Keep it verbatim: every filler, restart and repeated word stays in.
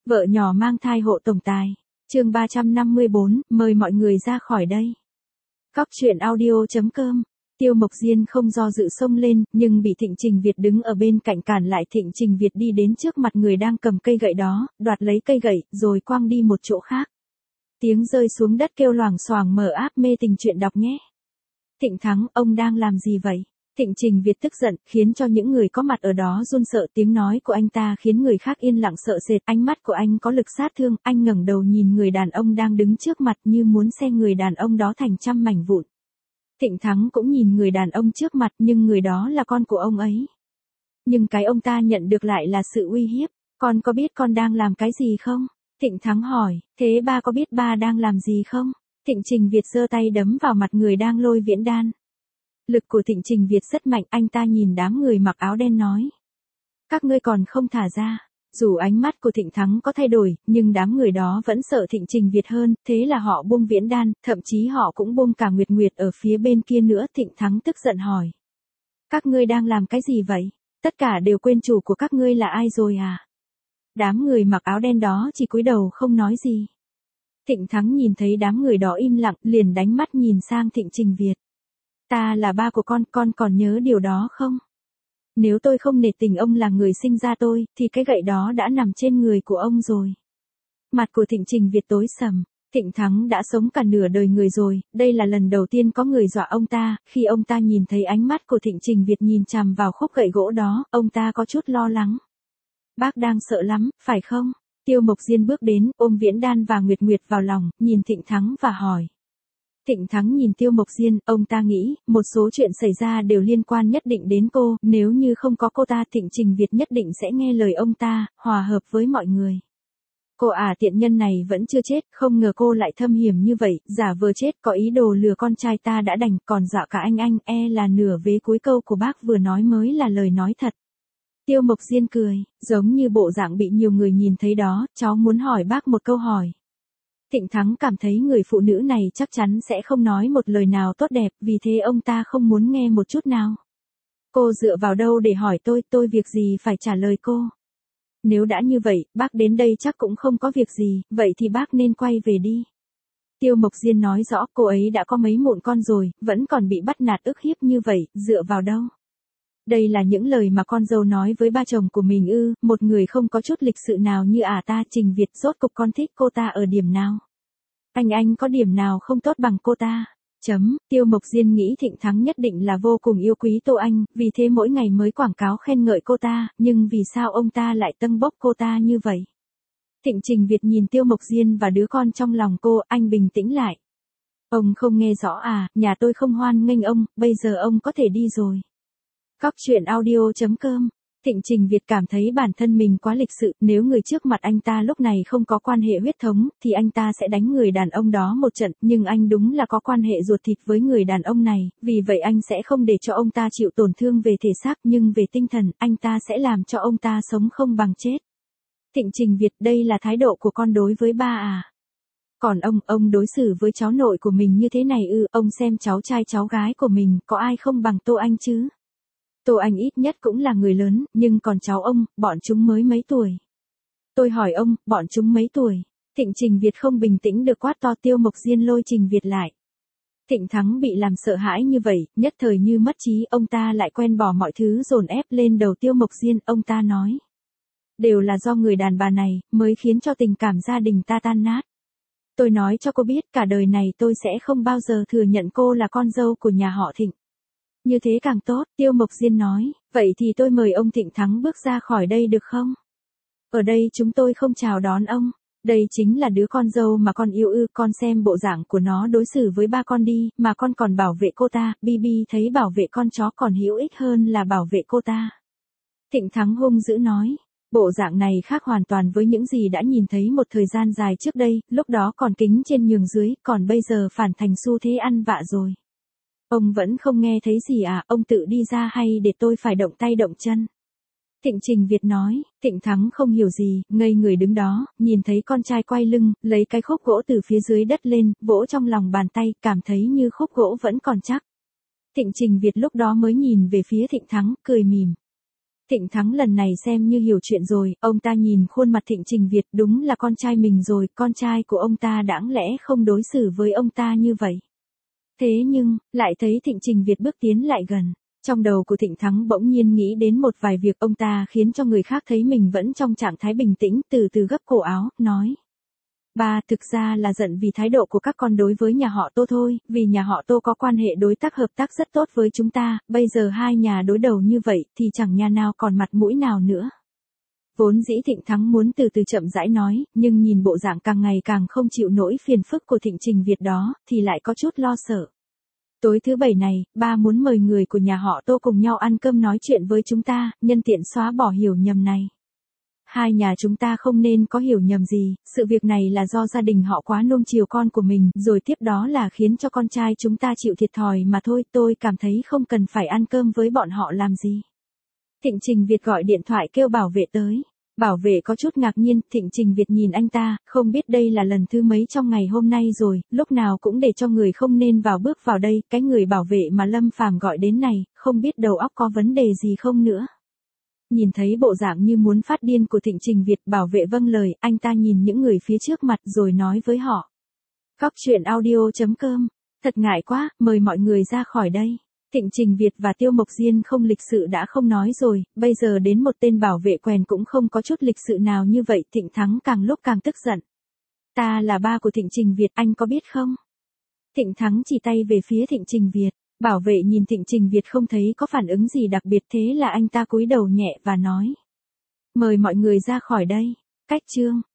Vợ nhỏ mang thai hộ tổng tài. Chương ba trăm năm mươi bốn, mời mọi người ra khỏi đây. Cóc truyện audio chấm com. Tiêu Mộc Diên không do dự xông lên, nhưng bị Thịnh Trình Việt đứng ở bên cạnh cản lại. Thịnh Trình Việt đi đến trước mặt người đang cầm cây gậy đó, đoạt lấy cây gậy, rồi quăng đi một chỗ khác. Tiếng rơi xuống đất kêu loảng xoảng mở áp mê tình chuyện đọc nhé. Thịnh Thắng, ông đang làm gì vậy? Thịnh Trình Việt tức giận, khiến cho những người có mặt ở đó run sợ. Tiếng nói của anh ta khiến người khác yên lặng sợ sệt. Ánh mắt của anh có lực sát thương. Anh ngẩng đầu nhìn người đàn ông đang đứng trước mặt như muốn xé người đàn ông đó thành trăm mảnh vụn. Thịnh Thắng cũng nhìn người đàn ông trước mặt, nhưng người đó là con của ông ấy. Nhưng cái ông ta nhận được lại là sự uy hiếp. Con có biết con đang làm cái gì không? Thịnh Thắng hỏi. Thế ba có biết ba đang làm gì không? Thịnh Trình Việt giơ tay đấm vào mặt người đang lôi viễn đan. Lực của Thịnh Trình Việt rất mạnh. Anh ta nhìn đám người mặc áo đen nói. Các ngươi còn không thả ra. Dù ánh mắt của Thịnh Thắng có thay đổi, nhưng đám người đó vẫn sợ Thịnh Trình Việt hơn, thế là họ buông viễn đan, thậm chí họ cũng buông cả Nguyệt Nguyệt ở phía bên kia nữa. Thịnh Thắng tức giận hỏi. Các ngươi đang làm cái gì vậy? Tất cả đều quên chủ của các ngươi là ai rồi à? Đám người mặc áo đen đó chỉ cúi đầu không nói gì. Thịnh Thắng nhìn thấy đám người đó im lặng, liền đánh mắt nhìn sang Thịnh Trình Việt. Ta là ba của con, con còn nhớ điều đó không? Nếu tôi không nể tình ông là người sinh ra tôi, thì cái gậy đó đã nằm trên người của ông rồi. Mặt của Thịnh Trình Việt tối sầm. Thịnh Thắng đã sống cả nửa đời người rồi, đây là lần đầu tiên có người dọa ông ta. Khi ông ta nhìn thấy ánh mắt của Thịnh Trình Việt nhìn chằm vào khúc gậy gỗ đó, ông ta có chút lo lắng. Bác đang sợ lắm, phải không? Tiêu Mộc Diên bước đến, ôm viễn đan và Nguyệt Nguyệt vào lòng, nhìn Thịnh Thắng và hỏi. Thịnh Thắng nhìn Tiêu Mộc Diên, ông ta nghĩ, một số chuyện xảy ra đều liên quan nhất định đến cô, nếu như không có cô ta Thịnh Trình Việt nhất định sẽ nghe lời ông ta, hòa hợp với mọi người. Cô ả tiện nhân này vẫn chưa chết, không ngờ cô lại thâm hiểm như vậy, giả vờ chết có ý đồ lừa con trai ta đã đành, còn dọa cả anh anh, e là nửa vế cuối câu của bác vừa nói mới là lời nói thật. Tiêu Mộc Diên cười, giống như bộ dạng bị nhiều người nhìn thấy đó, cháu muốn hỏi bác một câu hỏi. Thịnh Thắng cảm thấy người phụ nữ này chắc chắn sẽ không nói một lời nào tốt đẹp, vì thế ông ta không muốn nghe một chút nào. Cô dựa vào đâu để hỏi tôi, tôi việc gì phải trả lời cô? Nếu đã như vậy, bác đến đây chắc cũng không có việc gì, vậy thì bác nên quay về đi. Tiêu Mộc Diên nói rõ cô ấy đã có mấy mụn con rồi, vẫn còn bị bắt nạt ức hiếp như vậy, dựa vào đâu? Đây là những lời mà con dâu nói với ba chồng của mình ư, một người không có chút lịch sự nào như ả ta. Trình Việt, rốt cục con thích cô ta ở điểm nào? Anh anh có điểm nào không tốt bằng cô ta? Chấm, Tiêu Mộc Diên nghĩ Thịnh Thắng nhất định là vô cùng yêu quý Tô Anh, vì thế mỗi ngày mới quảng cáo khen ngợi cô ta, nhưng vì sao ông ta lại tâng bốc cô ta như vậy? Thịnh Trình Việt nhìn Tiêu Mộc Diên và đứa con trong lòng cô, anh bình tĩnh lại. Ông không nghe rõ à, nhà tôi không hoan nghênh ông, bây giờ ông có thể đi rồi. Cóc truyện audio chấm com. Thịnh Trình Việt cảm thấy bản thân mình quá lịch sự, nếu người trước mặt anh ta lúc này không có quan hệ huyết thống, thì anh ta sẽ đánh người đàn ông đó một trận, nhưng anh đúng là có quan hệ ruột thịt với người đàn ông này, vì vậy anh sẽ không để cho ông ta chịu tổn thương về thể xác, nhưng về tinh thần, anh ta sẽ làm cho ông ta sống không bằng chết. Thịnh Trình Việt, đây là thái độ của con đối với ba à? Còn ông, ông đối xử với cháu nội của mình như thế này ư? Ông xem cháu trai cháu gái của mình, có ai không bằng Tô Anh chứ? Tô Anh ít nhất cũng là người lớn, nhưng còn cháu ông, bọn chúng mới mấy tuổi. Tôi hỏi ông, bọn chúng mấy tuổi? Thịnh Trình Việt không bình tĩnh được quát to. Tiêu Mộc Diên lôi Trình Việt lại. Thịnh Thắng bị làm sợ hãi như vậy, nhất thời như mất trí, ông ta lại quen bỏ mọi thứ dồn ép lên đầu Tiêu Mộc Diên, ông ta nói. Đều là do người đàn bà này, mới khiến cho tình cảm gia đình ta tan nát. Tôi nói cho cô biết, cả đời này tôi sẽ không bao giờ thừa nhận cô là con dâu của nhà họ Thịnh. Như thế càng tốt, Tiêu Mộc Diên nói, vậy thì tôi mời ông Thịnh Thắng bước ra khỏi đây được không? Ở đây chúng tôi không chào đón ông, đây chính là đứa con dâu mà con yêu ư, con xem bộ dạng của nó đối xử với ba con đi, mà con còn bảo vệ cô ta, Bibi thấy bảo vệ con chó còn hữu ích hơn là bảo vệ cô ta. Thịnh Thắng hung dữ nói, bộ dạng này khác hoàn toàn với những gì đã nhìn thấy một thời gian dài trước đây, lúc đó còn kính trên nhường dưới, còn bây giờ phản thành xu thế ăn vạ rồi. Ông vẫn không nghe thấy gì à, ông tự đi ra hay để tôi phải động tay động chân? Thịnh Trình Việt nói. Thịnh Thắng không hiểu gì, ngây người đứng đó, nhìn thấy con trai quay lưng, lấy cái khúc gỗ từ phía dưới đất lên, vỗ trong lòng bàn tay, cảm thấy như khúc gỗ vẫn còn chắc. Thịnh Trình Việt lúc đó mới nhìn về phía Thịnh Thắng, cười mỉm. Thịnh Thắng lần này xem như hiểu chuyện rồi, ông ta nhìn khuôn mặt Thịnh Trình Việt đúng là con trai mình rồi, con trai của ông ta đáng lẽ không đối xử với ông ta như vậy. Thế nhưng, lại thấy Thịnh Trình Việt bước tiến lại gần. Trong đầu của Thịnh Thắng bỗng nhiên nghĩ đến một vài việc ông ta khiến cho người khác thấy mình vẫn trong trạng thái bình tĩnh, từ từ gấp cổ áo, nói. Ba, thực ra là giận vì thái độ của các con đối với nhà họ Tô thôi, vì nhà họ Tô có quan hệ đối tác hợp tác rất tốt với chúng ta, bây giờ hai nhà đối đầu như vậy thì chẳng nhà nào còn mặt mũi nào nữa. Vốn dĩ Thịnh Thắng muốn từ từ chậm rãi nói, nhưng nhìn bộ dạng càng ngày càng không chịu nổi phiền phức của Thịnh Trình Việt đó, thì lại có chút lo sợ. Tối thứ bảy này, ba muốn mời người của nhà họ Tô cùng nhau ăn cơm nói chuyện với chúng ta, nhân tiện xóa bỏ hiểu nhầm này. Hai nhà chúng ta không nên có hiểu nhầm gì, sự việc này là do gia đình họ quá nuông chiều con của mình, rồi tiếp đó là khiến cho con trai chúng ta chịu thiệt thòi mà thôi, tôi cảm thấy không cần phải ăn cơm với bọn họ làm gì. Thịnh Trình Việt gọi điện thoại kêu bảo vệ tới. Bảo vệ có chút ngạc nhiên, Thịnh Trình Việt nhìn anh ta, không biết đây là lần thứ mấy trong ngày hôm nay rồi, lúc nào cũng để cho người không nên vào bước vào đây, cái người bảo vệ mà Lâm Phàm gọi đến này, không biết đầu óc có vấn đề gì không nữa. Nhìn thấy bộ dạng như muốn phát điên của Thịnh Trình Việt, bảo vệ vâng lời, anh ta nhìn những người phía trước mặt rồi nói với họ. Cóc truyện audio chấm com, thật ngại quá, mời mọi người ra khỏi đây. Thịnh Trình Việt và Tiêu Mộc Diên không lịch sự đã không nói rồi, bây giờ đến một tên bảo vệ quèn cũng không có chút lịch sự nào như vậy, Thịnh Thắng càng lúc càng tức giận. Ta là ba của Thịnh Trình Việt, anh có biết không? Thịnh Thắng chỉ tay về phía Thịnh Trình Việt, bảo vệ nhìn Thịnh Trình Việt không thấy có phản ứng gì đặc biệt, thế là anh ta cúi đầu nhẹ và nói. Mời mọi người ra khỏi đây. Cách chương